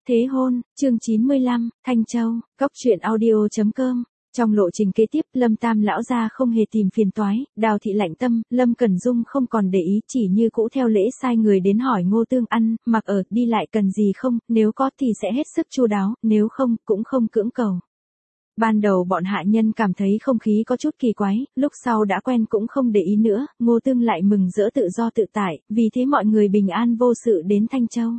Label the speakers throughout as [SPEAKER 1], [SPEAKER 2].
[SPEAKER 1] Thế hôn, chương 95, Thanh Châu, Cốc truyện audio.com. Trong lộ trình kế tiếp, Lâm Tam lão gia không hề tìm phiền toái, Đào thị lạnh tâm, Lâm Cẩn Dung không còn để ý, chỉ như cũ theo lễ sai người đến hỏi Ngô Tương ăn, mặc ở, đi lại cần gì không, nếu có thì sẽ hết sức chu đáo, nếu không, cũng không cưỡng cầu. Ban đầu bọn hạ nhân cảm thấy không khí có chút kỳ quái, lúc sau đã quen cũng không để ý nữa, Ngô Tương lại mừng rỡ tự do tự tại, vì thế mọi người bình an vô sự đến Thanh Châu.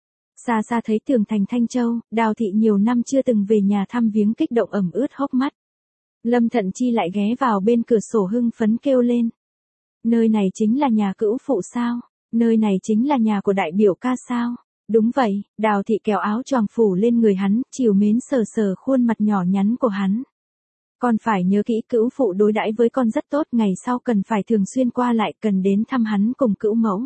[SPEAKER 1] Xa xa thấy tường thành Thanh Châu, Đào thị nhiều năm chưa từng về nhà thăm viếng kích động ẩm ướt hốc mắt. Lâm Thận Chi lại ghé vào bên cửa sổ hưng phấn kêu lên. Nơi này chính là nhà cữu phụ sao? Nơi này chính là nhà của đại biểu ca sao? Đúng vậy, Đào thị kéo áo choàng phủ lên người hắn, trìu mến sờ sờ khuôn mặt nhỏ nhắn của hắn. Con phải nhớ kỹ cữu phụ đối đãi với con rất tốt, ngày sau cần phải thường xuyên qua lại, cần đến thăm hắn cùng cữu mẫu.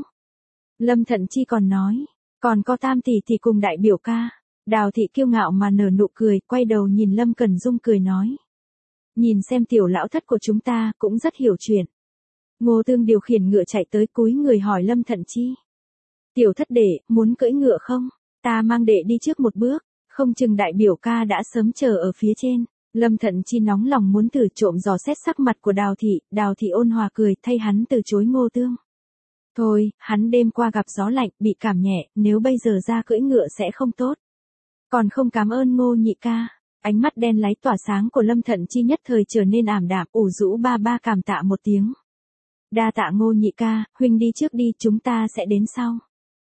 [SPEAKER 1] Lâm Thận Chi còn nói. Còn có Tam tỷ thì cùng đại biểu ca. Đào thị kiêu ngạo mà nở nụ cười, quay đầu nhìn Lâm Cẩn Dung cười nói. Nhìn xem tiểu lão thất của chúng ta cũng rất hiểu chuyện. Ngô Tương điều khiển ngựa chạy tới cúi người hỏi Lâm Thận Chi. Tiểu thất đệ, muốn cưỡi ngựa không? Ta mang đệ đi trước một bước, không chừng đại biểu ca đã sớm chờ ở phía trên. Lâm Thận Chi nóng lòng muốn thử trộm dò xét sắc mặt của Đào thị ôn hòa cười thay hắn từ chối Ngô Tương. Thôi, hắn đêm qua gặp gió lạnh, bị cảm nhẹ, nếu bây giờ ra cưỡi ngựa sẽ không tốt. Còn không cảm ơn Ngô nhị ca. Ánh mắt đen láy tỏa sáng của Lâm Thận Chi nhất thời trở nên ảm đạm, ủ rũ ba cảm tạ một tiếng. Đa tạ Ngô nhị ca, huynh đi trước đi, chúng ta sẽ đến sau.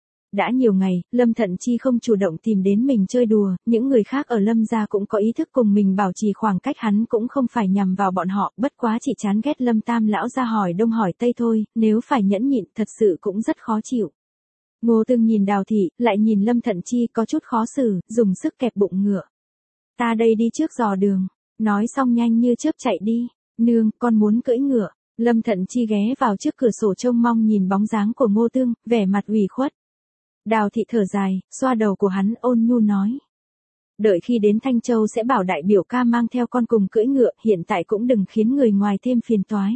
[SPEAKER 1] Đã nhiều ngày, Lâm Thận Chi không chủ động tìm đến mình chơi đùa, những người khác ở Lâm gia cũng có ý thức cùng mình bảo trì khoảng cách, hắn cũng không phải nhằm vào bọn họ, bất quá chỉ chán ghét Lâm Tam lão gia hỏi đông hỏi tây thôi, nếu phải nhẫn nhịn thật sự cũng rất khó chịu. Ngô Tương nhìn Đào thị, lại nhìn Lâm Thận Chi có chút khó xử, dùng sức kẹp bụng ngựa. Ta đây đi trước dò đường, nói xong nhanh như chớp chạy đi. Nương, con muốn cưỡi ngựa. Lâm Thận Chi ghé vào trước cửa sổ trông mong nhìn bóng dáng của Ngô Tương, vẻ mặt ủy khuất. Đào thị thở dài, xoa đầu của hắn ôn nhu nói. Đợi khi đến Thanh Châu sẽ bảo đại biểu ca mang theo con cùng cưỡi ngựa, hiện tại cũng đừng khiến người ngoài thêm phiền toái.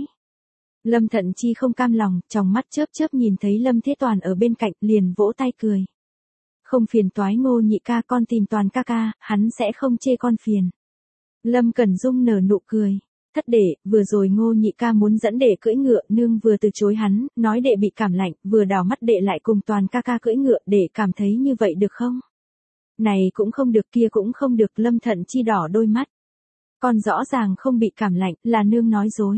[SPEAKER 1] Lâm Thận Chi không cam lòng, trong mắt chớp chớp nhìn thấy Lâm Thế Toàn ở bên cạnh, liền vỗ tay cười. Không phiền toái Ngô nhị ca, con tìm Toàn ca ca, hắn sẽ không chê con phiền. Lâm Cẩn Dung nở nụ cười. Thất đệ, vừa rồi Ngô nhị ca muốn dẫn đệ cưỡi ngựa, nương vừa từ chối hắn, nói đệ bị cảm lạnh, vừa đảo mắt đệ lại cùng Toàn ca ca cưỡi ngựa, đệ cảm thấy như vậy được không? Này cũng không được, kia cũng không được. Lâm Thận Chi đỏ đôi mắt. Con rõ ràng không bị cảm lạnh, là nương nói dối.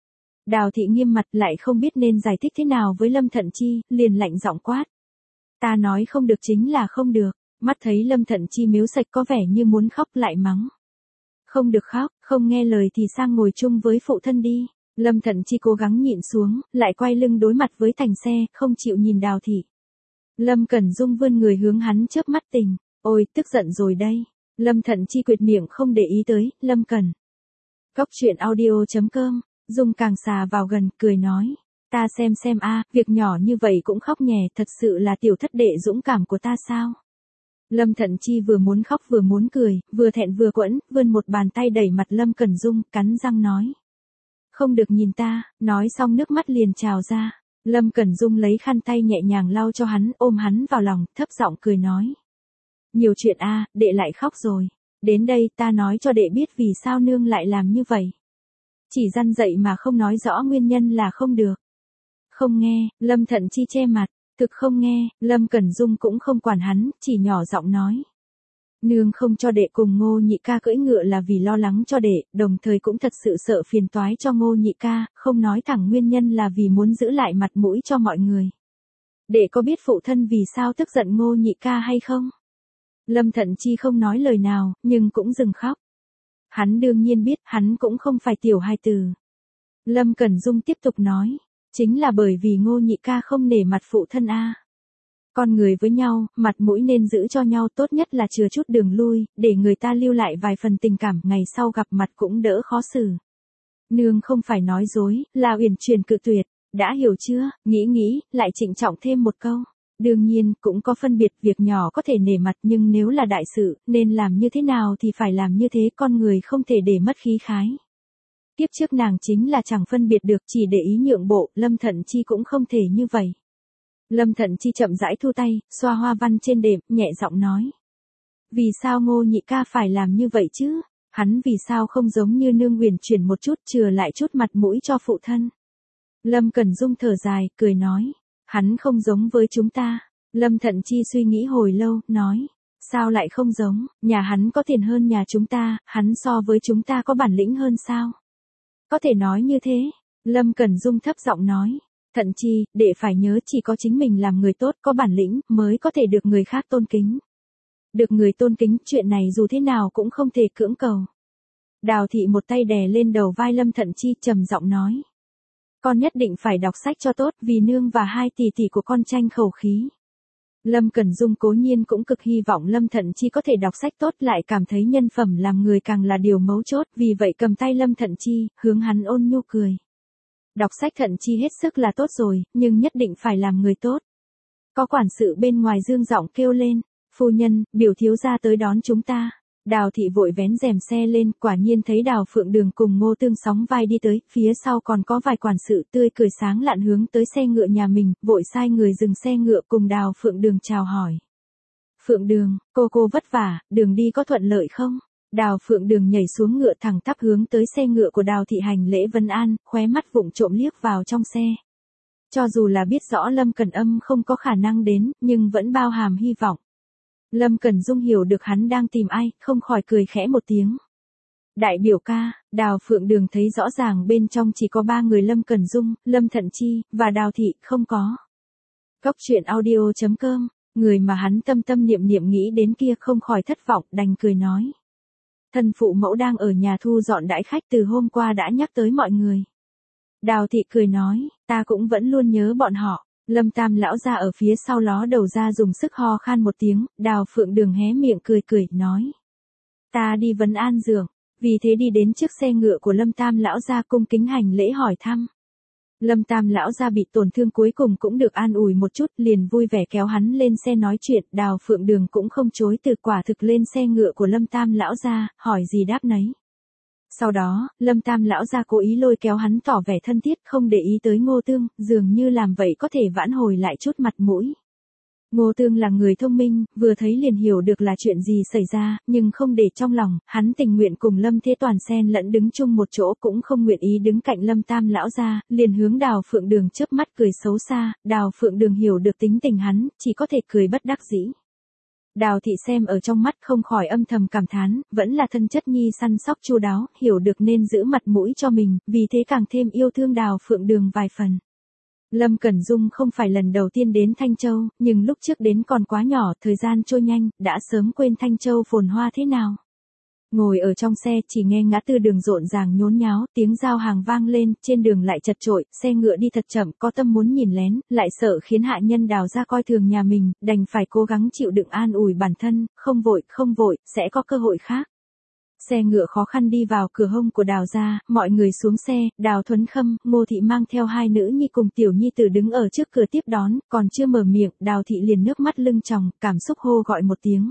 [SPEAKER 1] Đào thị nghiêm mặt, lại không biết nên giải thích thế nào với Lâm Thận Chi, liền lạnh giọng quát. Ta nói không được chính là không được. Mắt thấy Lâm Thận Chi miếu sạch có vẻ như muốn khóc lại mắng. Không được khóc, không nghe lời thì sang ngồi chung với phụ thân đi. Lâm Thận Chi cố gắng nhịn xuống, lại quay lưng đối mặt với thành xe, không chịu nhìn Đào thị. Lâm Cẩn Dung vươn người hướng hắn chớp mắt tình. Ôi, tức giận rồi đây. Lâm Thận Chi quyệt miệng không để ý tới, Lâm Cẩn. Cốc truyện audio.com, Dung càng xà vào gần, cười nói. Ta xem a, việc nhỏ như vậy cũng khóc nhè, thật sự là tiểu thất đệ dũng cảm của ta sao? Lâm Thận Chi vừa muốn khóc vừa muốn cười, vừa thẹn vừa quẫn, vươn một bàn tay đẩy mặt Lâm Cẩn Dung, cắn răng nói. Không được nhìn ta, nói xong nước mắt liền trào ra. Lâm Cẩn Dung lấy khăn tay nhẹ nhàng lau cho hắn, ôm hắn vào lòng, thấp giọng cười nói. Nhiều chuyện a, đệ lại khóc rồi. Đến đây ta nói cho đệ biết vì sao nương lại làm như vậy. Chỉ răn dạy mà không nói rõ nguyên nhân là không được. Không nghe, Lâm Thận Chi che mặt. Thực không nghe, Lâm Cẩn Dung cũng không quản hắn, chỉ nhỏ giọng nói. Nương không cho đệ cùng Ngô nhị ca cưỡi ngựa là vì lo lắng cho đệ, đồng thời cũng thật sự sợ phiền toái cho Ngô nhị ca, không nói thẳng nguyên nhân là vì muốn giữ lại mặt mũi cho mọi người. Đệ có biết phụ thân vì sao tức giận Ngô nhị ca hay không? Lâm Thận Chi không nói lời nào, nhưng cũng dừng khóc. Hắn đương nhiên biết, hắn cũng không phải tiểu hài tử. Lâm Cẩn Dung tiếp tục nói. Chính là bởi vì Ngô nhị ca không nể mặt phụ thân a. Con người với nhau, mặt mũi nên giữ cho nhau, tốt nhất là chừa chút đường lui, để người ta lưu lại vài phần tình cảm, ngày sau gặp mặt cũng đỡ khó xử. Nương không phải nói dối, là uyển chuyển cự tuyệt, đã hiểu chưa? Nghĩ, lại trịnh trọng thêm một câu. Đương nhiên, cũng có phân biệt, việc nhỏ có thể nể mặt nhưng nếu là đại sự, nên làm như thế nào thì phải làm như thế, con người không thể để mất khí khái. Tiếp trước nàng chính là chẳng phân biệt được, chỉ để ý nhượng bộ, Lâm Thận Chi cũng không thể như vậy. Lâm Thận Chi chậm rãi thu tay, xoa hoa văn trên đệm, nhẹ giọng nói. Vì sao Ngô nhị ca phải làm như vậy chứ? Hắn vì sao không giống như Nương Huyền chuyển một chút chừa lại chút mặt mũi cho phụ thân? Lâm Cẩn Dung thở dài, cười nói. Hắn không giống với chúng ta. Lâm Thận Chi suy nghĩ hồi lâu, nói. Sao lại không giống, nhà hắn có tiền hơn nhà chúng ta, hắn so với chúng ta có bản lĩnh hơn sao? Có thể nói như thế. Lâm Cẩn Dung thấp giọng nói. Thận Chi, đệ phải nhớ chỉ có chính mình làm người tốt có bản lĩnh mới có thể được người khác tôn kính. Được người tôn kính, chuyện này dù thế nào cũng không thể cưỡng cầu. Đào thị một tay đè lên đầu vai Lâm Thận Chi trầm giọng nói. Con nhất định phải đọc sách cho tốt vì nương và hai tỷ tỷ của con tranh khẩu khí. Lâm Cẩn Dung cố nhiên cũng cực hy vọng Lâm Thận Chi có thể đọc sách tốt lại cảm thấy nhân phẩm làm người càng là điều mấu chốt vì vậy cầm tay Lâm Thận Chi, hướng hắn ôn nhu cười. Đọc sách Thận Chi hết sức là tốt rồi, nhưng nhất định phải làm người tốt. Có quản sự bên ngoài dương giọng kêu lên, phu nhân, biểu thiếu gia tới đón chúng ta. Đào thị vội vén rèm xe lên, quả nhiên thấy Đào Phượng Đường cùng Ngô Tương sóng vai đi tới, phía sau còn có vài quản sự tươi cười sáng lạn hướng tới xe ngựa nhà mình, vội sai người dừng xe ngựa cùng Đào Phượng Đường chào hỏi. Phượng Đường, cô vất vả, đường đi có thuận lợi không? Đào Phượng Đường nhảy xuống ngựa thẳng tắp hướng tới xe ngựa của Đào thị hành lễ vân an, khóe mắt vụng trộm liếc vào trong xe. Cho dù là biết rõ Lâm Cẩn Âm không có khả năng đến, nhưng vẫn bao hàm hy vọng. Lâm Cẩn Dung hiểu được hắn đang tìm ai, không khỏi cười khẽ một tiếng. Đại biểu ca, Đào Phượng Đường thấy rõ ràng bên trong chỉ có 3 người Lâm Cẩn Dung, Lâm Thận Chi, và Đào Thị, không có. Góc truyện audio.com, người mà hắn tâm tâm niệm niệm nghĩ đến kia không khỏi thất vọng, đành cười nói. Thân phụ mẫu đang ở nhà thu dọn đãi khách từ hôm qua đã nhắc tới mọi người. Đào Thị cười nói, ta cũng vẫn luôn nhớ bọn họ. Lâm Tam lão ra ở phía sau ló đầu ra dùng sức ho khan một tiếng, Đào Phượng Đường hé miệng cười, nói. Ta đi vấn an dường, vì thế đi đến trước xe ngựa của Lâm Tam lão ra cung kính hành lễ hỏi thăm. Lâm Tam lão ra bị tổn thương cuối cùng cũng được an ủi một chút, liền vui vẻ kéo hắn lên xe nói chuyện, Đào Phượng Đường cũng không chối từ, quả thực lên xe ngựa của Lâm Tam lão ra, hỏi gì đáp nấy. Sau đó, Lâm Tam lão ra cố ý lôi kéo hắn tỏ vẻ thân thiết không để ý tới Ngô Tương, dường như làm vậy có thể vãn hồi lại chút mặt mũi. Ngô Tương là người thông minh, vừa thấy liền hiểu được là chuyện gì xảy ra, nhưng không để trong lòng, hắn tình nguyện cùng Lâm Thế Toàn xen lẫn đứng chung một chỗ cũng không nguyện ý đứng cạnh Lâm Tam lão ra, liền hướng Đào Phượng Đường chớp mắt cười xấu xa, Đào Phượng Đường hiểu được tính tình hắn, chỉ có thể cười bất đắc dĩ. Đào Thị xem ở trong mắt không khỏi âm thầm cảm thán, vẫn là thân chất nhi săn sóc chu đáo, hiểu được nên giữ mặt mũi cho mình, vì thế càng thêm yêu thương Đào Phượng Đường vài phần. Lâm Cẩn Dung không phải lần đầu tiên đến Thanh Châu, nhưng lúc trước đến còn quá nhỏ, thời gian trôi nhanh, đã sớm quên Thanh Châu phồn hoa thế nào. Ngồi ở trong xe chỉ nghe ngã tư đường rộn ràng nhốn nháo, tiếng giao hàng vang lên, trên đường lại chật chội, xe ngựa đi thật chậm, có tâm muốn nhìn lén, lại sợ khiến hạ nhân Đào ra coi thường nhà mình, đành phải cố gắng chịu đựng an ủi bản thân, không vội, sẽ có cơ hội khác. Xe ngựa khó khăn đi vào cửa hông của Đào gia, mọi người xuống xe, Đào Thuấn Khâm, Ngô Thị mang theo 2 nữ nhi cùng tiểu nhi tử đứng ở trước cửa tiếp đón, còn chưa mở miệng, Đào Thị liền nước mắt lưng tròng, cảm xúc hô gọi một tiếng.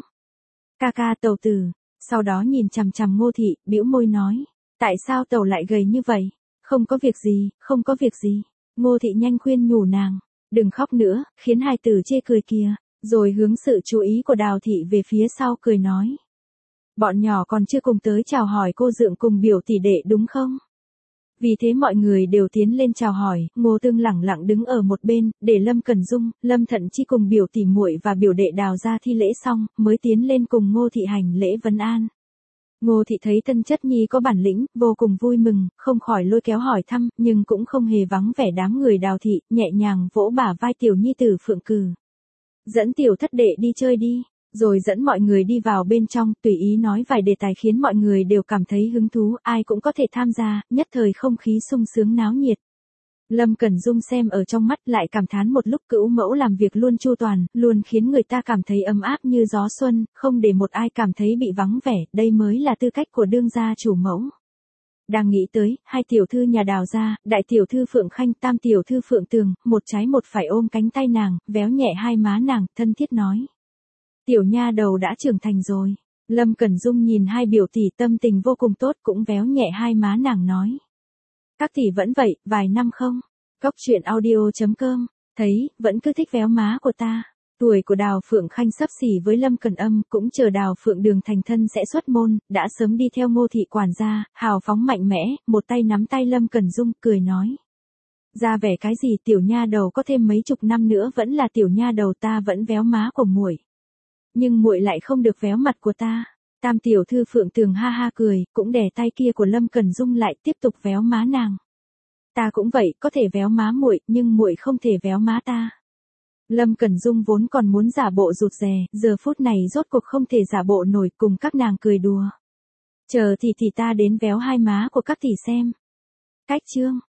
[SPEAKER 1] Ca ca tẩu tử, sau đó nhìn chằm chằm Ngô Thị, bĩu môi nói, tại sao tẩu lại gầy như vậy? Không có việc gì. Ngô Thị nhanh khuyên nhủ nàng, đừng khóc nữa, khiến hài tử chê cười kìa, rồi hướng sự chú ý của Đào Thị về phía sau cười nói. Bọn nhỏ còn chưa cùng tới chào hỏi cô dượng cùng biểu tỷ đệ đúng không? Vì thế mọi người đều tiến lên chào hỏi, Ngô Tương lẳng lặng đứng ở một bên, để Lâm Cẩn Dung, Lâm Thận Chi cùng biểu tỷ muội và biểu đệ Đào ra thi lễ xong, mới tiến lên cùng Ngô Thị hành lễ vấn an. Ngô Thị thấy thân chất nhi có bản lĩnh, vô cùng vui mừng, không khỏi lôi kéo hỏi thăm, nhưng cũng không hề vắng vẻ đám người Đào Thị, nhẹ nhàng vỗ bả vai tiểu nhi tử Phượng Cừ. Dẫn tiểu thất đệ đi chơi đi. Rồi dẫn mọi người đi vào bên trong, tùy ý nói vài đề tài khiến mọi người đều cảm thấy hứng thú, ai cũng có thể tham gia, nhất thời không khí sung sướng náo nhiệt. Lâm Cẩn Dung xem ở trong mắt lại cảm thán một lúc, cữu mẫu làm việc luôn chu toàn, luôn khiến người ta cảm thấy ấm áp như gió xuân, không để một ai cảm thấy bị vắng vẻ, đây mới là tư cách của đương gia chủ mẫu. Đang nghĩ tới, 2 tiểu thư nhà Đào gia, đại tiểu thư Phượng Khanh, tam tiểu thư Phượng Tường, một trái một phải ôm cánh tay nàng, véo nhẹ hai má nàng, thân thiết nói. Tiểu nha đầu đã trưởng thành rồi. Lâm Cẩn Dung nhìn 2 biểu tỷ tâm tình vô cùng tốt, cũng véo nhẹ hai má nàng nói. Các tỷ vẫn vậy, vài năm không? Góc truyện audio.com, thấy, vẫn cứ thích véo má của ta. Tuổi của Đào Phượng Khanh xấp xỉ với Lâm Cẩn Âm, cũng chờ Đào Phượng Đường thành thân sẽ xuất môn, đã sớm đi theo Ngô thị quản gia, hào phóng mạnh mẽ, một tay nắm tay Lâm Cẩn Dung, cười nói. Ra vẻ cái gì, tiểu nha đầu có thêm mấy chục năm nữa vẫn là tiểu nha đầu, ta vẫn véo má của muội. Nhưng muội lại không được véo mặt của ta. Tam tiểu thư Phượng Tường ha ha cười, cũng đè tay kia của Lâm Cẩn Dung lại, tiếp tục véo má nàng. Ta cũng vậy, có thể véo má muội, nhưng muội không thể véo má ta. Lâm Cẩn Dung vốn còn muốn giả bộ rụt rè, giờ phút này rốt cuộc không thể giả bộ nổi, cùng các nàng cười đùa. Chờ thì ta đến véo hai má của các tỷ xem. Cách chương